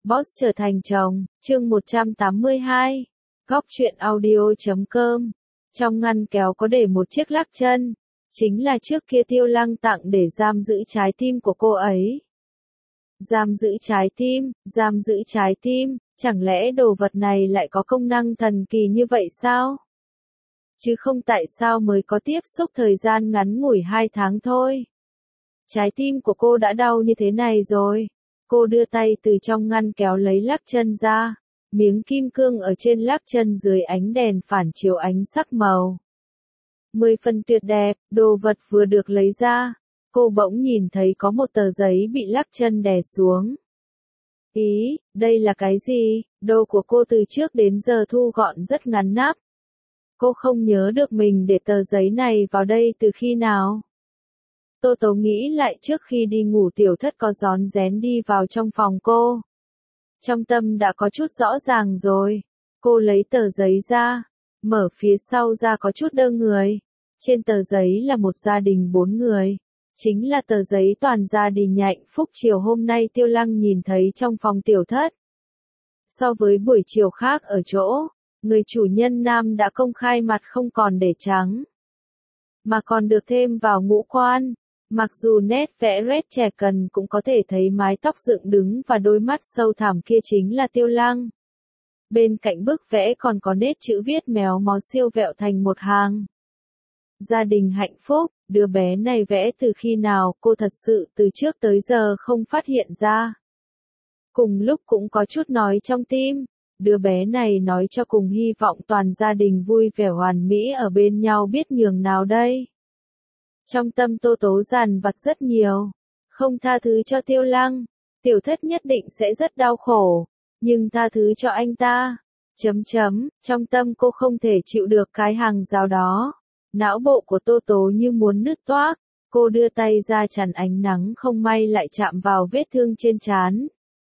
Boss trở thành chồng, chương 182. Góc truyện audio.com. Trong ngăn kéo có để một chiếc lắc chân, chính là trước kia Tiêu Lăng tặng để giam giữ trái tim của cô ấy. Giam giữ trái tim, chẳng lẽ đồ vật này lại có công năng thần kỳ như vậy sao? Chứ không tại sao mới có tiếp xúc thời gian ngắn ngủi 2 tháng thôi. Trái tim của cô đã đau như thế này rồi. Cô đưa tay từ trong ngăn kéo lấy lắc chân ra, miếng kim cương ở trên lắc chân dưới ánh đèn phản chiếu ánh sắc màu. 10 phần tuyệt đẹp, đồ vật vừa được lấy ra, cô bỗng nhìn thấy có một tờ giấy bị lắc chân đè xuống. Ý, đây là cái gì? Đồ của cô từ trước đến giờ thu gọn rất ngắn nắp. Cô không nhớ được mình để tờ giấy này vào đây từ khi nào. Tô Tố nghĩ lại trước khi đi ngủ Tiểu Thất có rón rén đi vào trong phòng cô. Trong tâm đã có chút rõ ràng rồi. Cô lấy tờ giấy ra, mở phía sau ra có chút đơ người. Trên tờ giấy là một gia đình 4 người. Chính là tờ giấy toàn gia đình hạnh phúc chiều hôm nay Tiêu Lăng nhìn thấy trong phòng Tiểu Thất. So với buổi chiều khác ở chỗ, người chủ nhân nam đã công khai mặt không còn để trắng, mà còn được thêm vào ngũ quan. Mặc dù nét vẽ red trẻ cần cũng có thể thấy mái tóc dựng đứng và đôi mắt sâu thẳm kia chính là Tiêu Lăng. Bên cạnh bức vẽ còn có nét chữ viết méo mó siêu vẹo thành một hàng. Gia đình hạnh phúc, đứa bé này vẽ từ khi nào cô thật sự từ trước tới giờ không phát hiện ra. Cùng lúc cũng có chút nói trong tim, đứa bé này nói cho cùng hy vọng toàn gia đình vui vẻ hoàn mỹ ở bên nhau biết nhường nào đây. Trong tâm Tô Tố dằn vặt rất nhiều, không tha thứ cho Tiêu Lăng, Tiểu Thất nhất định sẽ rất đau khổ, nhưng tha thứ cho anh ta. Trong tâm cô không thể chịu được cái hàng rào đó. Não bộ của Tô Tố như muốn nứt toác, cô đưa tay ra chặn ánh nắng không may lại chạm vào vết thương trên trán.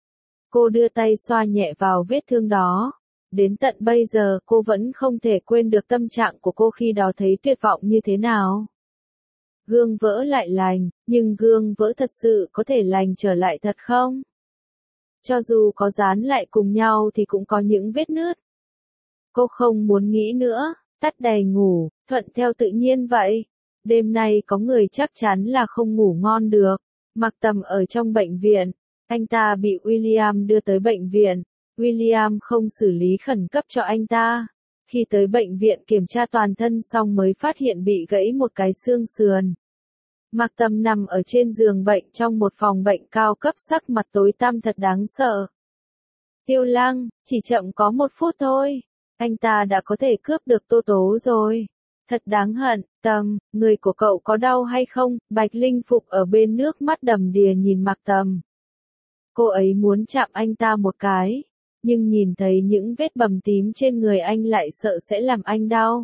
Cô đưa tay xoa nhẹ vào vết thương đó. Đến tận bây giờ cô vẫn không thể quên được tâm trạng của cô khi đó thấy tuyệt vọng như thế nào. Gương vỡ lại lành, nhưng gương vỡ thật sự có thể lành trở lại thật không? Cho dù có dán lại cùng nhau thì cũng có những vết nứt. Cô không muốn nghĩ nữa, tắt đèn ngủ, thuận theo tự nhiên vậy. Đêm nay có người chắc chắn là không ngủ ngon được. Mặc Tầm ở trong bệnh viện, anh ta bị William đưa tới bệnh viện. William không xử lý khẩn cấp cho anh ta. Khi tới bệnh viện kiểm tra toàn thân xong mới phát hiện bị gãy một cái xương sườn. Mặc Tầm nằm ở trên giường bệnh trong một phòng bệnh cao cấp, sắc mặt tối tăm thật đáng sợ. Tiêu Lăng, chỉ chậm có 1 phút thôi, anh ta đã có thể cướp được Tô Tố rồi. Thật đáng hận. Tầm, người của cậu có đau hay không? Bạch Linh Phục ở bên nước mắt đầm đìa nhìn Mặc Tầm. Cô ấy muốn chạm anh ta một cái, nhưng nhìn thấy những vết bầm tím trên người anh lại sợ sẽ làm anh đau.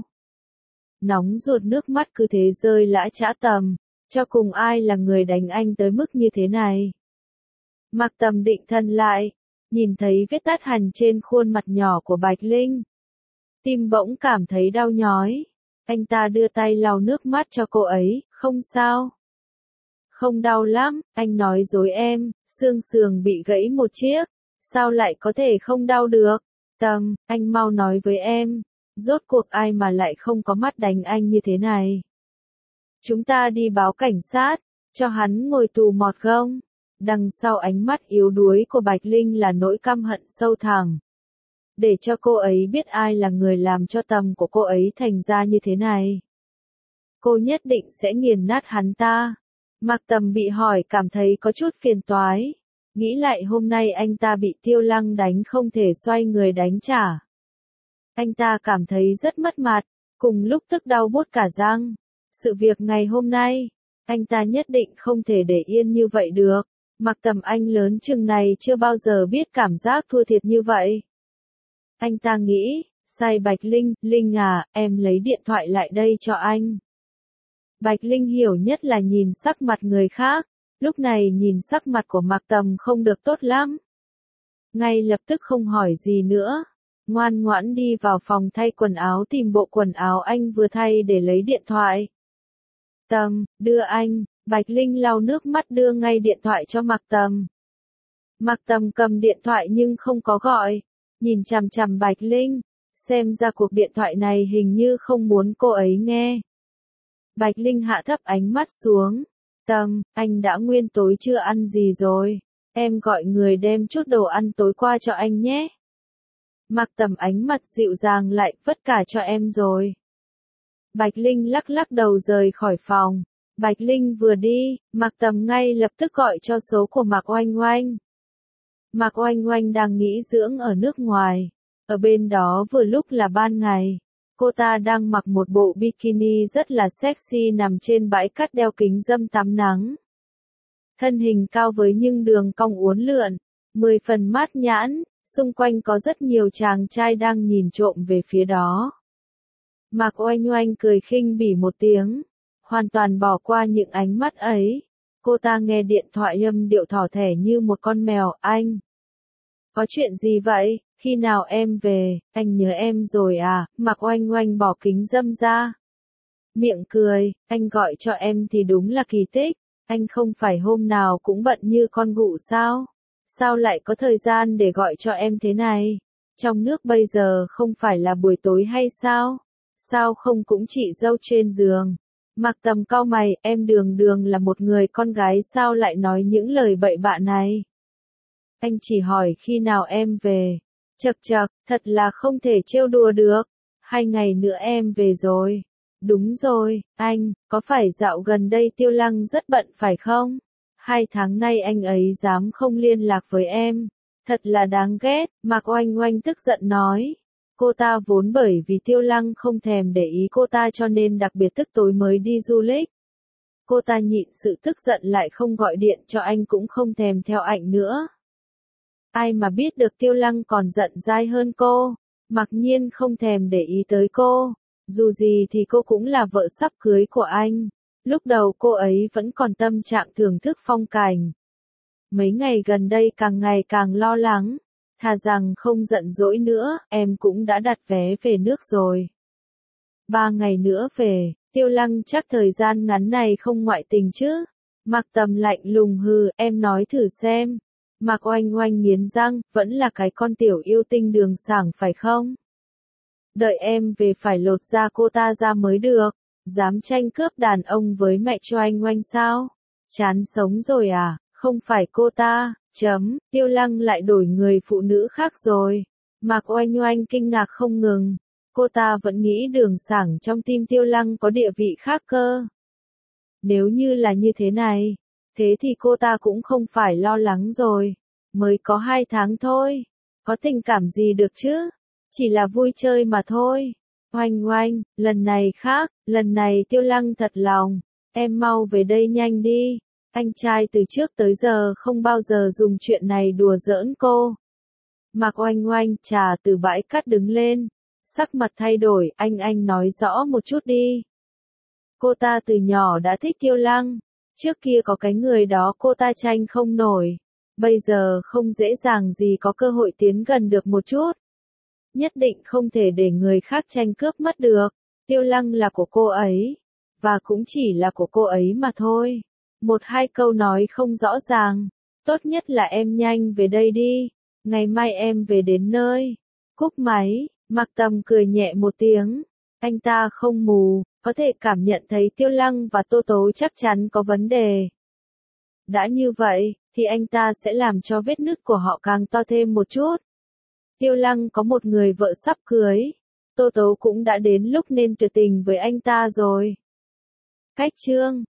Nóng ruột nước mắt cứ thế rơi lã chã. Tầm, cho cùng ai là người đánh anh tới mức như thế này? Mặc Tầm định thần lại, nhìn thấy vết tát hằn trên khuôn mặt nhỏ của Bạch Linh. Tim bỗng cảm thấy đau nhói. Anh ta đưa tay lau nước mắt cho cô ấy, không sao. Không đau lắm, anh nói dối em, xương sườn bị gãy một chiếc, sao lại có thể không đau được? Tầm, anh mau nói với em, rốt cuộc ai mà lại không có mắt đánh anh như thế này? Chúng ta đi báo cảnh sát, cho hắn ngồi tù mọt gông. Đằng sau ánh mắt yếu đuối của Bạch Linh là nỗi căm hận sâu thẳm. Để cho cô ấy biết ai là người làm cho Tầm của cô ấy thành ra như thế này. Cô nhất định sẽ nghiền nát hắn ta. Mặc Tầm bị hỏi cảm thấy có chút phiền toái. Nghĩ lại hôm nay anh ta bị Tiêu Lăng đánh không thể xoay người đánh trả. Anh ta cảm thấy rất mất mặt, cùng lúc tức đau buốt cả răng. Sự việc ngày hôm nay, anh ta nhất định không thể để yên như vậy được. Mặc Tầm anh lớn chừng này chưa bao giờ biết cảm giác thua thiệt như vậy. Anh ta nghĩ, sai Bạch Linh, Linh à, em lấy điện thoại lại đây cho anh. Bạch Linh hiểu nhất là nhìn sắc mặt người khác, lúc này nhìn sắc mặt của Mặc Tầm không được tốt lắm. Ngay lập tức không hỏi gì nữa, ngoan ngoãn đi vào phòng thay quần áo tìm bộ quần áo anh vừa thay để lấy điện thoại. Tầm, đưa anh. Bạch Linh lau nước mắt đưa ngay điện thoại cho Mặc Tầm. Mạc Tầm cầm điện thoại nhưng không có gọi, nhìn chằm chằm Bạch Linh, xem ra cuộc điện thoại này hình như không muốn cô ấy nghe. Bạch Linh hạ thấp ánh mắt xuống, Tầm, anh đã nguyên tối chưa ăn gì rồi, em gọi người đem chút đồ ăn tối qua cho anh nhé. Mạc Tầm ánh mặt dịu dàng lại, vất cả cho em rồi. Bạch Linh lắc lắc đầu rời khỏi phòng. Bạch Linh vừa đi, Mạc Tầm ngay lập tức gọi cho số của Mạc Oanh Oanh. Mạc Oanh Oanh đang nghỉ dưỡng ở nước ngoài. Ở bên đó vừa lúc là ban ngày. Cô ta đang mặc một bộ bikini rất là sexy nằm trên bãi cát đeo kính râm tắm nắng. Thân hình cao với nhưng đường cong uốn lượn, 10 phần mát nhãn, xung quanh có rất nhiều chàng trai đang nhìn trộm về phía đó. Mạc Oanh Oanh cười khinh bỉ một tiếng, hoàn toàn bỏ qua những ánh mắt ấy. Cô ta nghe điện thoại âm điệu thỏ thẻ như một con mèo, anh. Có chuyện gì vậy, khi nào em về, anh nhớ em rồi à, Mạc Oanh Oanh bỏ kính râm ra. Miệng cười, anh gọi cho em thì đúng là kỳ tích, anh không phải hôm nào cũng bận như con gụ sao? Sao lại có thời gian để gọi cho em thế này? Trong nước bây giờ không phải là buổi tối hay sao? Sao không cũng chị dâu trên giường? Mạc Tầm cau mày, em Đường Đường là một người con gái sao lại nói những lời bậy bạ này? Anh chỉ hỏi khi nào em về. Chậc chậc, thật là không thể trêu đùa được. 2 ngày nữa em về rồi. Đúng rồi, anh, có phải dạo gần đây Tiêu Lăng rất bận phải không? 2 tháng nay anh ấy dám không liên lạc với em. Thật là đáng ghét, Mạc Oanh Oanh tức giận nói. Cô ta vốn bởi vì Tiêu Lăng không thèm để ý cô ta cho nên đặc biệt tức tối mới đi du lịch. Cô ta nhịn sự tức giận lại không gọi điện cho anh cũng không thèm theo ảnh nữa. Ai mà biết được Tiêu Lăng còn giận dai hơn cô, mặc nhiên không thèm để ý tới cô. Dù gì thì cô cũng là vợ sắp cưới của anh. Lúc đầu cô ấy vẫn còn tâm trạng thưởng thức phong cảnh. Mấy ngày gần đây càng ngày càng lo lắng. Thà rằng không giận dỗi nữa, em cũng đã đặt vé về nước rồi. 3 ngày nữa về, Tiêu Lăng chắc thời gian ngắn này không ngoại tình chứ. Mạc Tầm lạnh lùng hừ, em nói thử xem. Mạc Oanh Oanh nghiến răng, vẫn là cái con tiểu yêu tinh Đường Sảng phải không? Đợi em về phải lột da cô ta ra mới được. Dám tranh cướp đàn ông với mẹ cho anh Oanh sao? Chán sống rồi à? Không phải cô ta, Tiêu Lăng lại đổi người phụ nữ khác rồi. Mạc Oanh Oanh kinh ngạc không ngừng. Cô ta vẫn nghĩ Đường Sảng trong tim Tiêu Lăng có địa vị khác cơ. Nếu như là như thế này, thế thì cô ta cũng không phải lo lắng rồi. Mới có 2 tháng thôi. Có tình cảm gì được chứ? Chỉ là vui chơi mà thôi. Oanh Oanh, lần này khác, lần này Tiêu Lăng thật lòng. Em mau về đây nhanh đi. Anh trai từ trước tới giờ không bao giờ dùng chuyện này đùa giỡn cô. Mạc Oanh Oanh trà từ bãi cát đứng lên. Sắc mặt thay đổi, anh nói rõ một chút đi. Cô ta từ nhỏ đã thích Tiêu Lăng. Trước kia có cái người đó cô ta tranh không nổi. Bây giờ không dễ dàng gì có cơ hội tiến gần được một chút. Nhất định không thể để người khác tranh cướp mất được. Tiêu Lăng là của cô ấy. Và cũng chỉ là của cô ấy mà thôi. 1-2 câu nói không rõ ràng. Tốt nhất là em nhanh về đây đi. Ngày mai em về đến nơi. Cúp máy, Mạc Tầm cười nhẹ một tiếng. Anh ta không mù, có thể cảm nhận thấy Tiêu Lăng và Tô Tố chắc chắn có vấn đề. Đã như vậy, thì anh ta sẽ làm cho vết nứt của họ càng to thêm một chút. Tiêu Lăng có một người vợ sắp cưới. Tô Tố cũng đã đến lúc nên tuyệt tình với anh ta rồi. Cách chương